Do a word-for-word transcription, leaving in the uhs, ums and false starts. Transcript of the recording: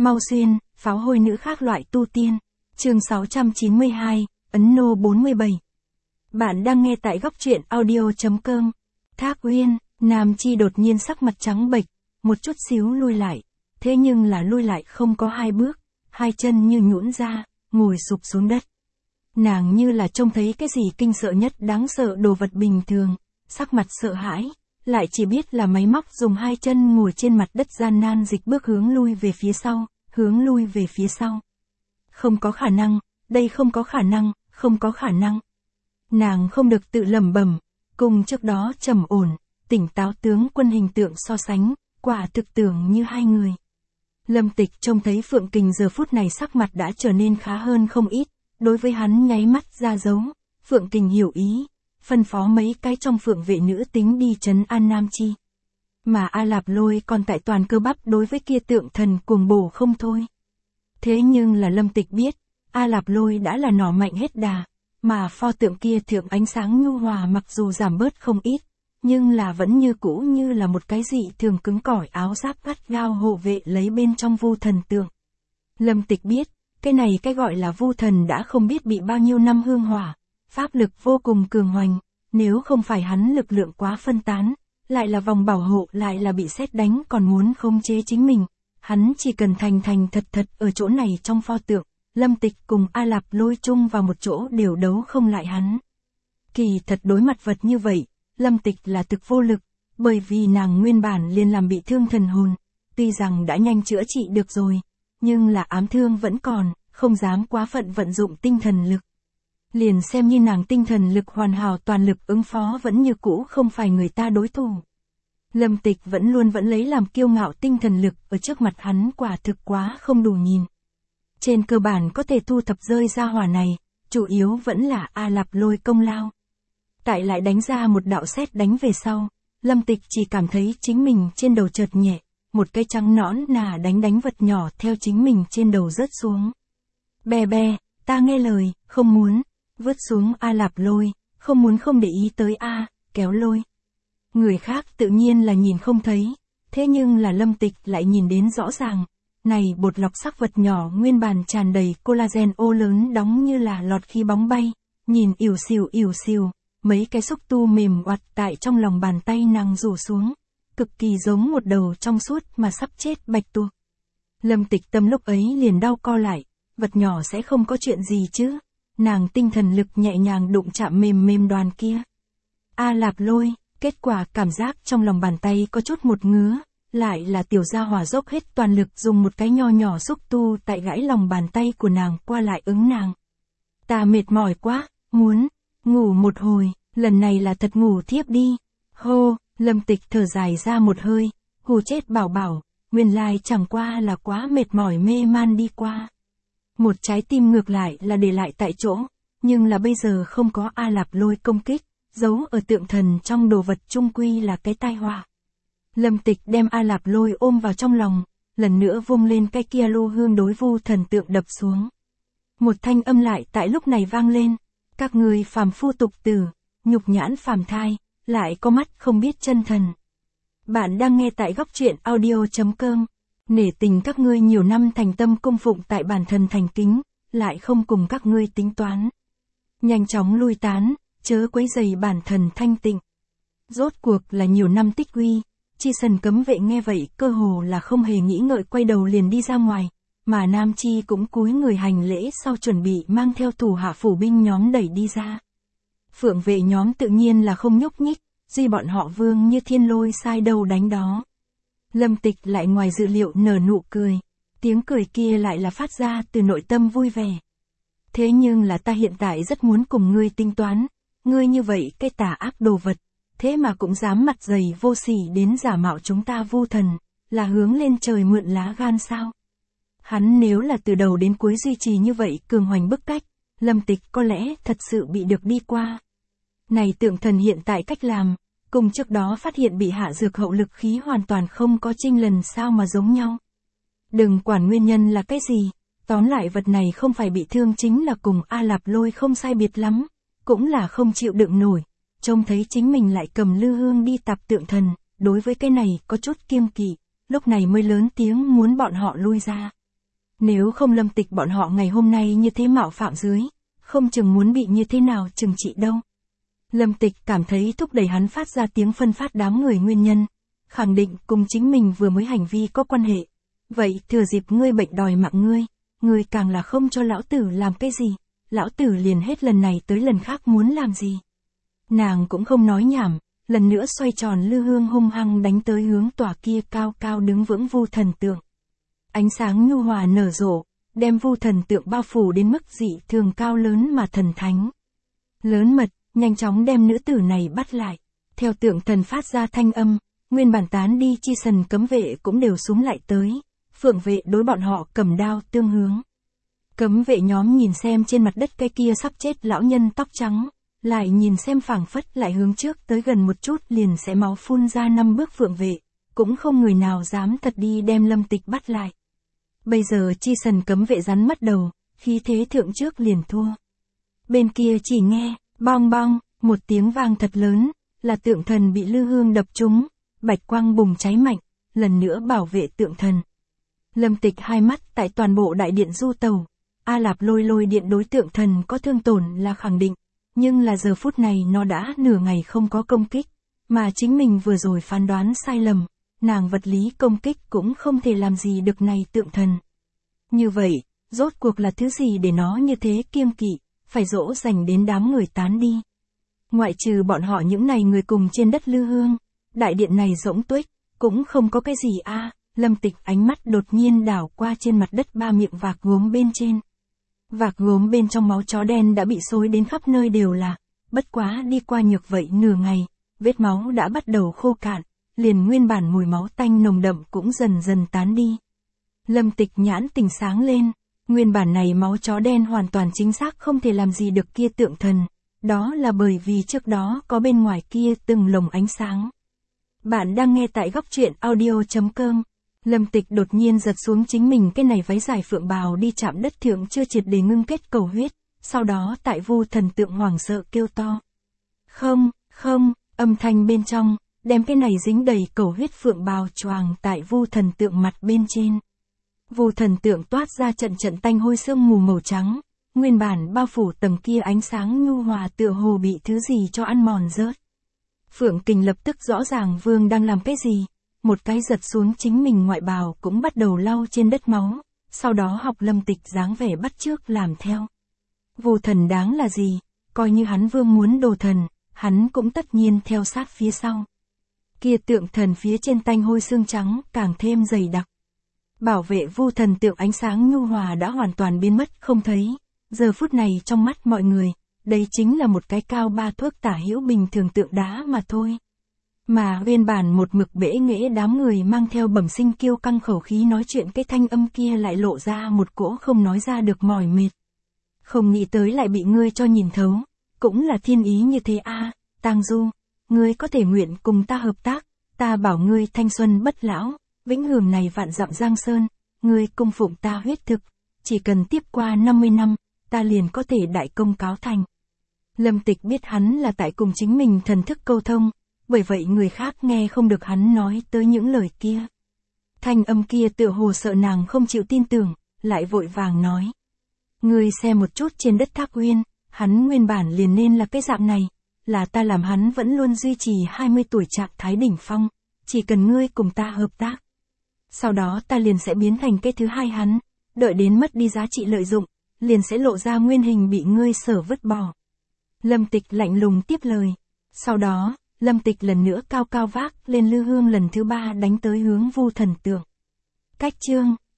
Mau Xuyên, pháo hôi nữ khác loại tu tiên. Chương sáu trăm chín mươi hai, Ấn Nô bốn mươi bảy. Bạn đang nghe tại góc truyện audio.com. Thác Uyên, Nam Chi đột nhiên sắc mặt trắng bệch, một chút xíu lui lại. Thế nhưng là lui lại không có hai bước, hai chân như nhũn ra, ngồi sụp xuống đất. Nàng như là trông thấy cái gì kinh sợ nhất đáng sợ đồ vật bình thường, sắc mặt sợ hãi, lại chỉ biết là máy móc dùng hai chân ngồi trên mặt đất gian nan dịch bước hướng lui về phía sau, hướng lui về phía sau. Không có khả năng, đây không có khả năng, không có khả năng. Nàng không được tự lẩm bẩm, cùng trước đó trầm ổn, tỉnh táo tướng quân hình tượng so sánh, quả thực tưởng như hai người. Lâm Tịch trông thấy Phượng Kình giờ phút này sắc mặt đã trở nên khá hơn không ít, đối với hắn nháy mắt ra dấu, Phượng Kình hiểu ý, phân phó mấy cái trong Phượng vệ nữ tính đi trấn an Nam Chi. Mà A Lạp Lôi còn tại toàn cơ bắp đối với kia tượng thần cuồng bổ không thôi. Thế nhưng là Lâm Tịch biết, A Lạp Lôi đã là nỏ mạnh hết đà, mà pho tượng kia thượng ánh sáng nhu hòa mặc dù giảm bớt không ít, nhưng là vẫn như cũ như là một cái dị thường cứng cỏi áo giáp gắt gao hộ vệ lấy bên trong vu thần tượng. Lâm Tịch biết, cái này cái gọi là vu thần đã không biết bị bao nhiêu năm hương hỏa, pháp lực vô cùng cường hoành, nếu không phải hắn lực lượng quá phân tán, lại là vòng bảo hộ lại là bị sét đánh còn muốn khống chế chính mình, hắn chỉ cần thành thành thật thật ở chỗ này trong pho tượng, Lâm Tịch cùng A Lạp Lôi chung vào một chỗ đều đấu không lại hắn. Kỳ thật đối mặt vật như vậy, Lâm Tịch là thực vô lực, bởi vì nàng nguyên bản liền làm bị thương thần hồn, tuy rằng đã nhanh chữa trị được rồi, nhưng là ám thương vẫn còn, không dám quá phận vận dụng tinh thần lực. Liền xem như nàng tinh thần lực hoàn hảo toàn lực ứng phó vẫn như cũ không phải người ta đối thủ. Lâm Tịch vẫn luôn vẫn lấy làm kiêu ngạo tinh thần lực ở trước mặt hắn quả thực quá không đủ nhìn. Trên cơ bản có thể thu thập rơi ra hỏa này, chủ yếu vẫn là A Lạp Lôi công lao. Tại lại đánh ra một đạo sét đánh về sau, Lâm Tịch chỉ cảm thấy chính mình trên đầu chợt nhẹ, một cây trắng nõn nà đánh đánh vật nhỏ theo chính mình trên đầu rớt xuống. Bè bè, ta nghe lời, không muốn, vứt xuống A Lạp Lôi, không muốn không để ý tới A, kéo lôi. Người khác tự nhiên là nhìn không thấy, thế nhưng là Lâm Tịch lại nhìn đến rõ ràng. Này bột lọc sắc vật nhỏ nguyên bản tràn đầy collagen ô lớn đóng như là lọt khí bóng bay, nhìn ỉu xìu ỉu xìu, mấy cái xúc tu mềm oặt tại trong lòng bàn tay nàng rủ xuống, cực kỳ giống một đầu trong suốt mà sắp chết bạch tuộc. Lâm Tịch tâm lúc ấy liền đau co lại, vật nhỏ sẽ không có chuyện gì chứ, nàng tinh thần lực nhẹ nhàng đụng chạm mềm mềm đoàn kia. A Lạp Lôi, kết quả cảm giác trong lòng bàn tay có chút một ngứa. Lại là tiểu gia hỏa dốc hết toàn lực dùng một cái nho nhỏ xúc tu tại gãy lòng bàn tay của nàng qua lại ứng nàng. Ta mệt mỏi quá, muốn ngủ một hồi, lần này là thật ngủ thiếp đi. Hô, Lâm Tịch thở dài ra một hơi, hù chết bảo bảo, nguyên lai chẳng qua là quá mệt mỏi mê man đi qua. Một trái tim ngược lại là để lại tại chỗ, nhưng là bây giờ không có A Lạp Lôi công kích, giấu ở tượng thần trong đồ vật chung quy là cái tai họa. Lâm Tịch đem A Lạp Lôi ôm vào trong lòng, lần nữa vung lên cái kia lô hương đối vu thần tượng đập xuống. Một thanh âm lại tại lúc này vang lên, các người phàm phu tục tử, nhục nhãn phàm thai, lại có mắt không biết chân thần. Bạn đang nghe tại góc truyện audio.com, nể tình các ngươi nhiều năm thành tâm cung phụng tại bản thần thành kính, lại không cùng các ngươi tính toán. Nhanh chóng lui tán, chớ quấy rầy bản thần thanh tịnh. Rốt cuộc là nhiều năm tích uy. Chi Sần cấm vệ nghe vậy cơ hồ là không hề nghĩ ngợi quay đầu liền đi ra ngoài, mà Nam Chi cũng cúi người hành lễ sau chuẩn bị mang theo thủ hạ phủ binh nhóm đẩy đi ra. Phượng vệ nhóm tự nhiên là không nhúc nhích, duy bọn họ Vương như thiên lôi sai đâu đánh đó. Lâm Tịch lại ngoài dự liệu nở nụ cười, tiếng cười kia lại là phát ra từ nội tâm vui vẻ. Thế nhưng là ta hiện tại rất muốn cùng ngươi tính toán, ngươi như vậy cái tà ác đồ vật. Thế mà cũng dám mặt dày vô sỉ đến giả mạo chúng ta vu thần, là hướng lên trời mượn lá gan sao? Hắn nếu là từ đầu đến cuối duy trì như vậy cường hoành bức cách, Lâm Tịch có lẽ thật sự bị được đi qua. Này tượng thần hiện tại cách làm, cùng trước đó phát hiện bị hạ dược hậu lực khí hoàn toàn không có chênh lần sao mà giống nhau. Đừng quản nguyên nhân là cái gì, tóm lại vật này không phải bị thương chính là cùng A Lạp Lôi không sai biệt lắm, cũng là không chịu đựng nổi. Trông thấy chính mình lại cầm lư hương đi tạp tượng thần, đối với cái này có chút kiêng kỵ, lúc này mới lớn tiếng muốn bọn họ lui ra. Nếu không Lâm Tịch bọn họ ngày hôm nay như thế mạo phạm dưới, không chừng muốn bị như thế nào chừng trị đâu. Lâm Tịch cảm thấy thúc đẩy hắn phát ra tiếng phân phát đám người nguyên nhân, khẳng định cùng chính mình vừa mới hành vi có quan hệ. Vậy thừa dịp ngươi bệnh đòi mạng ngươi, ngươi càng là không cho lão tử làm cái gì, lão tử liền hết lần này tới lần khác muốn làm gì. Nàng cũng không nói nhảm, lần nữa xoay tròn lư hương hung hăng đánh tới hướng tòa kia cao cao đứng vững Vu Thần Tượng. Ánh sáng nhu hòa nở rộ, đem Vu Thần Tượng bao phủ đến mức dị thường cao lớn mà thần thánh. Lớn mật, nhanh chóng đem nữ tử này bắt lại. Theo tượng thần phát ra thanh âm, nguyên bản tán đi chi sần cấm vệ cũng đều súng lại tới. Phượng vệ đối bọn họ cầm đao tương hướng. Cấm vệ nhóm nhìn xem trên mặt đất cái kia sắp chết lão nhân tóc trắng, lại nhìn xem phảng phất lại hướng trước tới gần một chút liền sẽ máu phun ra năm bước phượng vệ, cũng không người nào dám thật đi đem Lâm Tịch bắt lại. Bây giờ chi sần cấm vệ rắn mất đầu, khí thế thượng trước liền thua. Bên kia chỉ nghe, bong bong, một tiếng vang thật lớn, là tượng thần bị lư hương đập trúng, bạch quang bùng cháy mạnh, lần nữa bảo vệ tượng thần. Lâm Tịch hai mắt tại toàn bộ đại điện du tàu, A Lạp lôi lôi điện đối tượng thần có thương tổn là khẳng định, nhưng là giờ phút này nó đã nửa ngày không có công kích, mà chính mình vừa rồi phán đoán sai lầm, nàng vật lý công kích cũng không thể làm gì được này tượng thần. Như vậy, rốt cuộc là thứ gì để nó như thế kiêng kỵ, phải dỗ dành đến đám người tán đi. Ngoại trừ bọn họ những này người cùng trên đất lư hương, đại điện này rỗng tuếch, cũng không có cái gì a. Lâm Tịch ánh mắt đột nhiên đảo qua trên mặt đất ba miệng vạc gốm bên trên. Vạc gốm bên trong máu chó đen đã bị xối đến khắp nơi đều là, bất quá đi qua nhược vậy nửa ngày, vết máu đã bắt đầu khô cạn, liền nguyên bản mùi máu tanh nồng đậm cũng dần dần tán đi. Lâm Tịch nhãn tình sáng lên, nguyên bản này máu chó đen hoàn toàn chính xác không thể làm gì được kia tượng thần, đó là bởi vì trước đó có bên ngoài kia từng lồng ánh sáng. Bạn đang nghe tại góc truyện audio chấm com. Lâm Tịch đột nhiên giật xuống chính mình cái này váy dài phượng bào đi chạm đất thượng chưa triệt để ngưng kết cầu huyết, sau đó tại Vu Thần Tượng hoảng sợ kêu to. Không, không, âm thanh bên trong, đem cái này dính đầy cầu huyết phượng bào choàng tại Vu Thần Tượng mặt bên trên. Vu Thần Tượng toát ra trận trận tanh hôi sương mù màu trắng, nguyên bản bao phủ tầng kia ánh sáng nhu hòa tựa hồ bị thứ gì cho ăn mòn rớt. Phượng Kình lập tức rõ ràng Vương đang làm cái gì. Một cái giật xuống chính mình ngoại bào cũng bắt đầu lau trên đất máu, sau đó học Lâm Tịch dáng vẻ bắt chước làm theo. Vu thần đáng là gì, coi như hắn Vương muốn đồ thần, hắn cũng tất nhiên theo sát phía sau. Kia tượng thần phía trên tanh hôi xương trắng càng thêm dày đặc. Bảo vệ Vu Thần Tượng ánh sáng nhu hòa đã hoàn toàn biến mất không thấy, giờ phút này trong mắt mọi người, đây chính là một cái cao ba thước tả hữu bình thường tượng đá mà thôi. Mà nguyên bản một mực bể nghễ đám người mang theo bẩm sinh kiêu căng khẩu khí nói chuyện cái thanh âm kia lại lộ ra một cỗ không nói ra được mỏi mệt. Không nghĩ tới lại bị ngươi cho nhìn thấu, cũng là thiên ý như thế a. À, Tang Du, ngươi có thể nguyện cùng ta hợp tác, ta bảo ngươi thanh xuân bất lão, vĩnh hưởng này vạn dặm giang sơn, ngươi cung phụng ta huyết thực, chỉ cần tiếp qua năm mươi năm, ta liền có thể đại công cáo thành. Lâm Tịch biết hắn là tại cùng chính mình thần thức câu thông, bởi vậy người khác nghe không được hắn nói tới những lời kia. Thanh âm kia tựa hồ sợ nàng không chịu tin tưởng, lại vội vàng nói. Ngươi xem một chút trên đất Thác Uyên, hắn nguyên bản liền nên là cái dạng này, là ta làm hắn vẫn luôn duy trì hai mươi tuổi trạng thái đỉnh phong, chỉ cần ngươi cùng ta hợp tác. Sau đó ta liền sẽ biến thành cái thứ hai hắn, đợi đến mất đi giá trị lợi dụng, liền sẽ lộ ra nguyên hình bị ngươi sở vứt bỏ. Lâm Tịch lạnh lùng tiếp lời. Sau đó, Lâm Tịch lần nữa cao cao vác lên lư hương lần thứ ba đánh tới hướng Vu Thần Tượng. Cách chương